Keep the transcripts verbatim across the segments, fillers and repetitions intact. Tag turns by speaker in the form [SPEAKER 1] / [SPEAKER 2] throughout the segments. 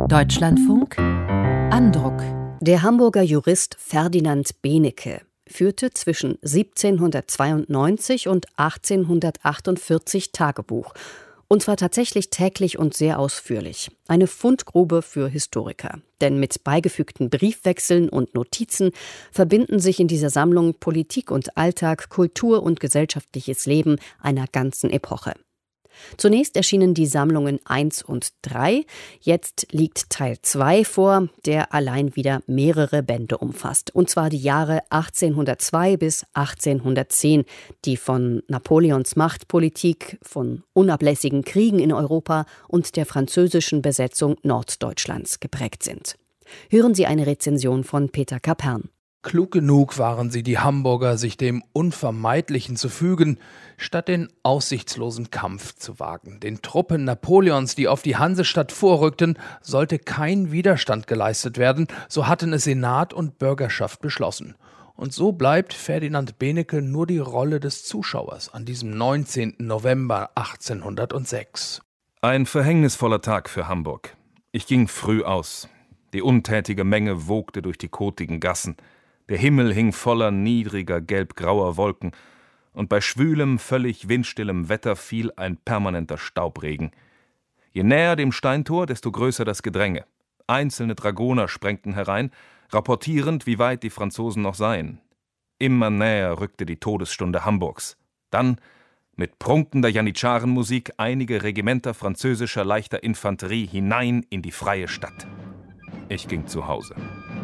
[SPEAKER 1] Deutschlandfunk Andruck.
[SPEAKER 2] Der Hamburger Jurist Ferdinand Benecke führte zwischen siebzehnhundertzweiundneunzig und achtzehnhundertachtundvierzig Tagebuch. Und zwar tatsächlich täglich und sehr ausführlich. Eine Fundgrube für Historiker. Denn mit beigefügten Briefwechseln und Notizen verbinden sich in dieser Sammlung Politik und Alltag, Kultur und gesellschaftliches Leben einer ganzen Epoche. Zunächst erschienen die Sammlungen eins und drei, jetzt liegt Teil zwei vor, der allein wieder mehrere Bände umfasst. Und zwar die Jahre achtzehnhundertzwei bis achtzehnhundertzehn, die von Napoleons Machtpolitik, von unablässigen Kriegen in Europa und der französischen Besetzung Norddeutschlands geprägt sind. Hören Sie eine Rezension von Peter Kapern.
[SPEAKER 3] Klug genug waren sie, die Hamburger, sich dem Unvermeidlichen zu fügen, statt den aussichtslosen Kampf zu wagen. Den Truppen Napoleons, die auf die Hansestadt vorrückten, sollte kein Widerstand geleistet werden, so hatten es Senat und Bürgerschaft beschlossen. Und so bleibt Ferdinand Benecke nur die Rolle des Zuschauers an diesem neunzehnten November achtzehnhundertsechs.
[SPEAKER 4] Ein verhängnisvoller Tag für Hamburg. Ich ging früh aus. Die untätige Menge wogte durch die kotigen Gassen. Der Himmel hing voller niedriger, gelb-grauer Wolken, und bei schwülem, völlig windstillem Wetter fiel ein permanenter Staubregen. Je näher dem Steintor, desto größer das Gedränge. Einzelne Dragoner sprengten herein, rapportierend, wie weit die Franzosen noch seien. Immer näher rückte die Todesstunde Hamburgs. Dann, mit prunkender Janitscharenmusik, einige Regimenter französischer leichter Infanterie hinein in die freie Stadt. Ich ging zu Hause.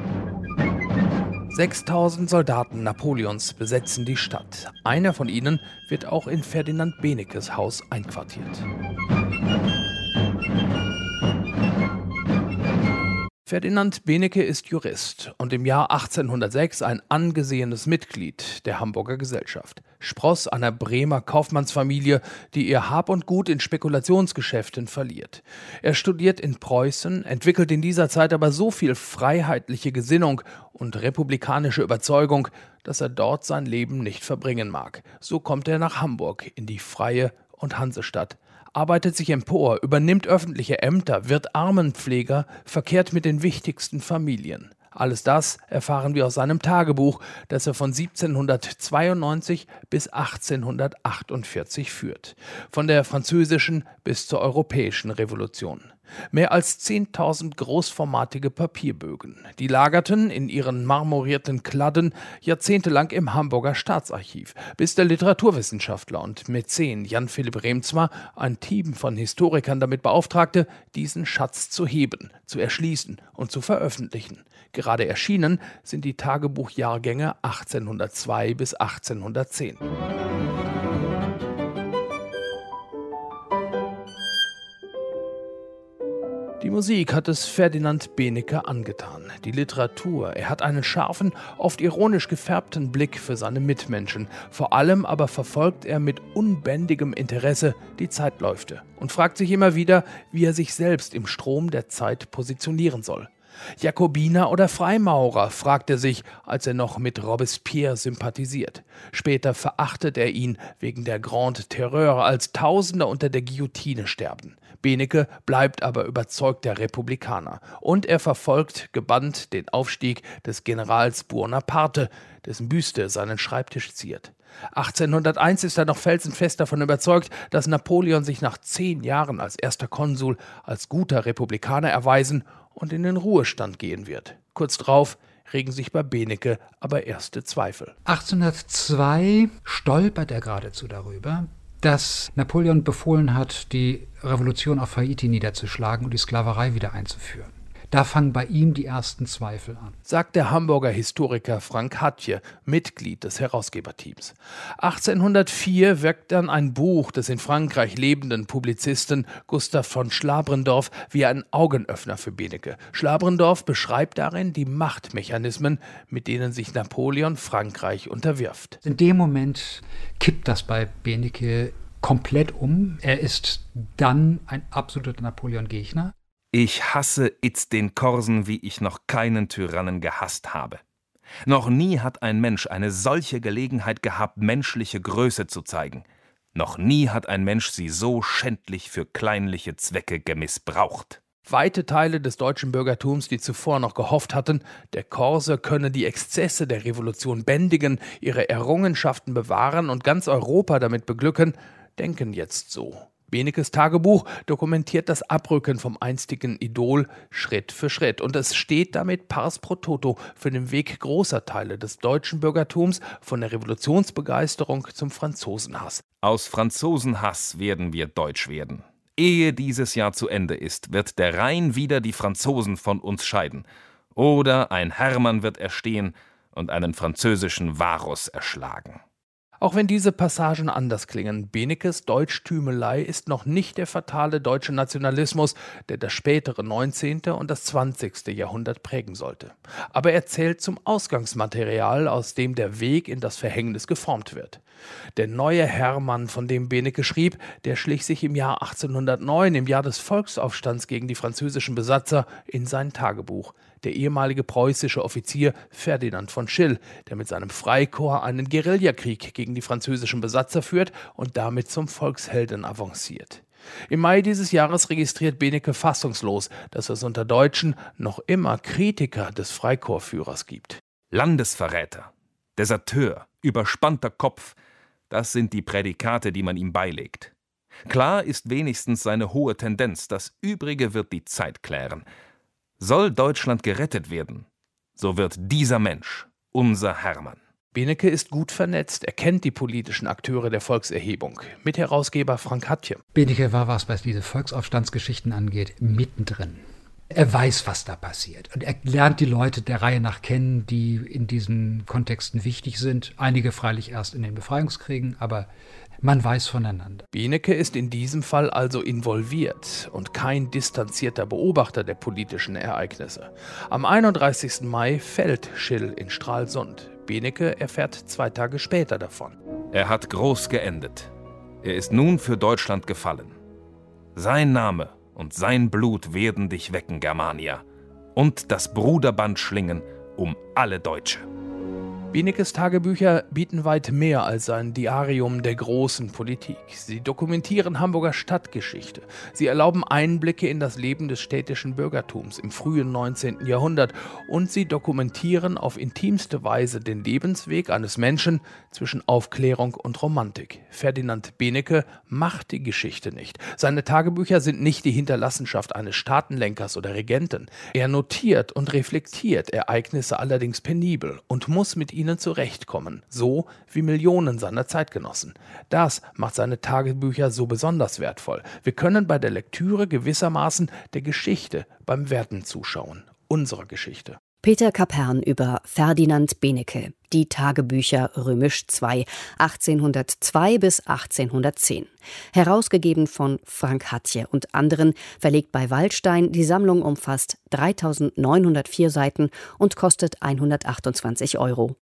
[SPEAKER 3] sechstausend Soldaten Napoleons besetzen die Stadt. Einer von ihnen wird auch in Ferdinand Beneckes Haus einquartiert. Ferdinand Benecke ist Jurist und im Jahr achtzehnhundertsechs ein angesehenes Mitglied der Hamburger Gesellschaft. Spross einer Bremer Kaufmannsfamilie, die ihr Hab und Gut in Spekulationsgeschäften verliert. Er studiert in Preußen, entwickelt in dieser Zeit aber so viel freiheitliche Gesinnung und republikanische Überzeugung, dass er dort sein Leben nicht verbringen mag. So kommt er nach Hamburg in die Freie und Hansestadt, arbeitet sich empor, übernimmt öffentliche Ämter, wird Armenpfleger, verkehrt mit den wichtigsten Familien. Alles das erfahren wir aus seinem Tagebuch, das er von siebzehnhundertzweiundneunzig bis achtzehnhundertachtundvierzig führt. Von der französischen bis zur europäischen Revolution. Mehr als zehntausend großformatige Papierbögen. Die lagerten in ihren marmorierten Kladden jahrzehntelang im Hamburger Staatsarchiv, bis der Literaturwissenschaftler und Mäzen Jan Philipp Reemtsma ein Team von Historikern damit beauftragte, diesen Schatz zu heben, zu erschließen und zu veröffentlichen. Gerade erschienen sind die Tagebuchjahrgänge achtzehnhundertzwei bis achtzehnhundertzehn. Die Musik hat es Ferdinand Benecke angetan, die Literatur. Er hat einen scharfen, oft ironisch gefärbten Blick für seine Mitmenschen. Vor allem aber verfolgt er mit unbändigem Interesse die Zeitläufte und fragt sich immer wieder, wie er sich selbst im Strom der Zeit positionieren soll. Jakobiner oder Freimaurer, fragt er sich, als er noch mit Robespierre sympathisiert. Später verachtet er ihn wegen der Grande Terreur, als Tausende unter der Guillotine sterben. Benecke bleibt aber überzeugter Republikaner und er verfolgt gebannt den Aufstieg des Generals Buonaparte, dessen Büste seinen Schreibtisch ziert. achtzehnhunderteins ist er noch felsenfest davon überzeugt, dass Napoleon sich nach zehn Jahren als erster Konsul als guter Republikaner erweisen und in den Ruhestand gehen wird. Kurz darauf regen sich bei Benecke aber erste Zweifel.
[SPEAKER 5] achtzehnhundertzwei stolpert er geradezu darüber, dass Napoleon befohlen hat, die Revolution auf Haiti niederzuschlagen und die Sklaverei wieder einzuführen. Da fangen bei ihm die ersten Zweifel an.
[SPEAKER 3] Sagt der Hamburger Historiker Frank Hatje, Mitglied des Herausgeberteams. achtzehnhundertvier wirkt dann ein Buch des in Frankreich lebenden Publizisten Gustav von Schlabrendorff wie ein Augenöffner für Benecke. Schlabrendorff beschreibt darin die Machtmechanismen, mit denen sich Napoleon Frankreich unterwirft.
[SPEAKER 5] In dem Moment kippt das bei Benecke komplett um. Er ist dann ein absoluter Napoleon-Gegner.
[SPEAKER 4] Ich hasse itzt den Korsen, wie ich noch keinen Tyrannen gehasst habe. Noch nie hat ein Mensch eine solche Gelegenheit gehabt, menschliche Größe zu zeigen. Noch nie hat ein Mensch sie so schändlich für kleinliche Zwecke gemissbraucht.
[SPEAKER 3] Weite Teile des deutschen Bürgertums, die zuvor noch gehofft hatten, der Korse könne die Exzesse der Revolution bändigen, ihre Errungenschaften bewahren und ganz Europa damit beglücken, denken jetzt so. Benekes Tagebuch dokumentiert das Abrücken vom einstigen Idol Schritt für Schritt. Und es steht damit pars pro toto für den Weg großer Teile des deutschen Bürgertums von der Revolutionsbegeisterung zum Franzosenhass.
[SPEAKER 4] Aus Franzosenhass werden wir deutsch werden. Ehe dieses Jahr zu Ende ist, wird der Rhein wieder die Franzosen von uns scheiden. Oder ein Hermann wird erstehen und einen französischen Varus erschlagen.
[SPEAKER 3] Auch wenn diese Passagen anders klingen, Benekes Deutschtümelei ist noch nicht der fatale deutsche Nationalismus, der das spätere neunzehnte und das zwanzigste Jahrhundert prägen sollte. Aber er zählt zum Ausgangsmaterial, aus dem der Weg in das Verhängnis geformt wird. Der neue Hermann, von dem Beneke schrieb, der schlich sich im Jahr achtzehnhundertneun, im Jahr des Volksaufstands gegen die französischen Besatzer, in sein Tagebuch. Der ehemalige preußische Offizier Ferdinand von Schill, der mit seinem Freikorps einen Guerillakrieg gegen die französischen Besatzer führt und damit zum Volkshelden avanciert. Im Mai dieses Jahres registriert Beneke fassungslos, dass es unter Deutschen noch immer Kritiker des Freikorpsführers gibt.
[SPEAKER 4] Landesverräter, Deserteur, überspannter Kopf, das sind die Prädikate, die man ihm beilegt. Klar ist wenigstens seine hohe Tendenz, das Übrige wird die Zeit klären. Soll Deutschland gerettet werden, so wird dieser Mensch unser Hermann.
[SPEAKER 3] Beneke ist gut vernetzt, er kennt die politischen Akteure der Volkserhebung. Mitherausgeber Frank Hatje.
[SPEAKER 5] Beneke war, was diese Volksaufstandsgeschichten angeht, mittendrin. Er weiß, was da passiert. Und er lernt die Leute der Reihe nach kennen, die in diesen Kontexten wichtig sind. Einige freilich erst in den Befreiungskriegen, aber man weiß voneinander.
[SPEAKER 3] Beneke ist in diesem Fall also involviert und kein distanzierter Beobachter der politischen Ereignisse. Am einunddreißigsten Mai fällt Schill in Stralsund. Beneke erfährt zwei Tage später davon.
[SPEAKER 4] Er hat groß geendet. Er ist nun für Deutschland gefallen. Sein Name und sein Blut werden dich wecken, Germania, und das Bruderband schlingen um alle Deutsche.
[SPEAKER 3] Benekes Tagebücher bieten weit mehr als ein Diarium der großen Politik. Sie dokumentieren Hamburger Stadtgeschichte. Sie erlauben Einblicke in das Leben des städtischen Bürgertums im frühen neunzehnten Jahrhundert und sie dokumentieren auf intimste Weise den Lebensweg eines Menschen zwischen Aufklärung und Romantik. Ferdinand Beneke macht die Geschichte nicht. Seine Tagebücher sind nicht die Hinterlassenschaft eines Staatenlenkers oder Regenten. Er notiert und reflektiert Ereignisse allerdings penibel und muss mit ihnen zurechtkommen, so wie Millionen seiner Zeitgenossen. Das macht seine Tagebücher so besonders wertvoll. Wir können bei der Lektüre gewissermaßen der Geschichte beim Werden zuschauen, unserer Geschichte.
[SPEAKER 2] Peter Kapern über Ferdinand Beneke, die Tagebücher Römisch zwei, achtzehnhundertzwei bis achtzehnhundertzehn. Herausgegeben von Frank Hatje und anderen, verlegt bei Waldstein. Die Sammlung umfasst dreitausendneunhundertvier Seiten und kostet hundertachtundzwanzig Euro.